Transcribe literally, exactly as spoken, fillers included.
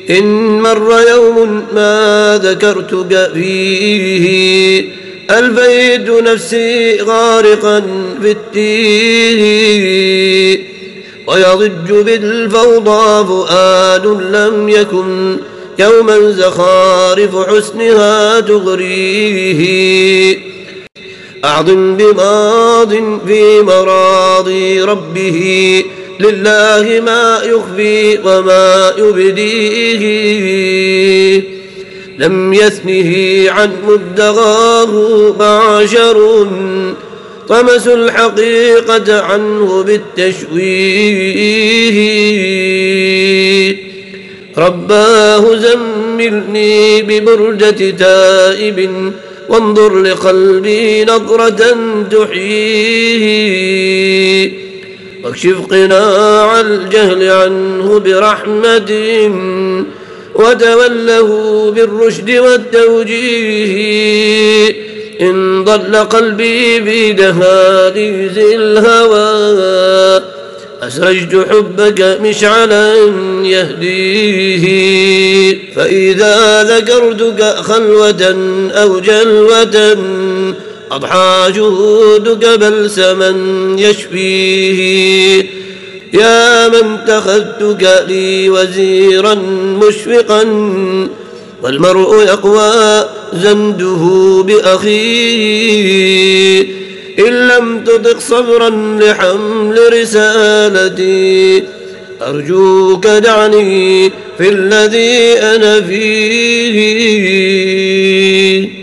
إن مر يوم ما ذكرتك فيه ألفيت نفسي غارقا في التيه، ويضج بالفوضى فؤاد لم يكن يوما زخارف حسنها تغريه. أعظم بماض في مراضي ربه لله ما يخفي وما يبديه، لم يثنه عن مبتغاه معشر طمسوا الحقيقة عنه بالتشويه. رباه زملني ببردة تائب وانظر لقلبي نظرة تحييه، واكشف قناع الجهل عنه برحمة وتوله بالرشد والتوجيه. إن ضل قلبي في دهاليز الهوى أسرجت حبك مشعلا يهديه، فإذا ذكرتك خلوة أو جلوة أضحى جهودك بلسما يشفيه. يا من اتخذتك لي وزيرا مشفقا والمرء يقوى زنده بأخيه، إن لم تطق صبرا لحمل رسالتي أرجوك دعني في الذي أنا فيه.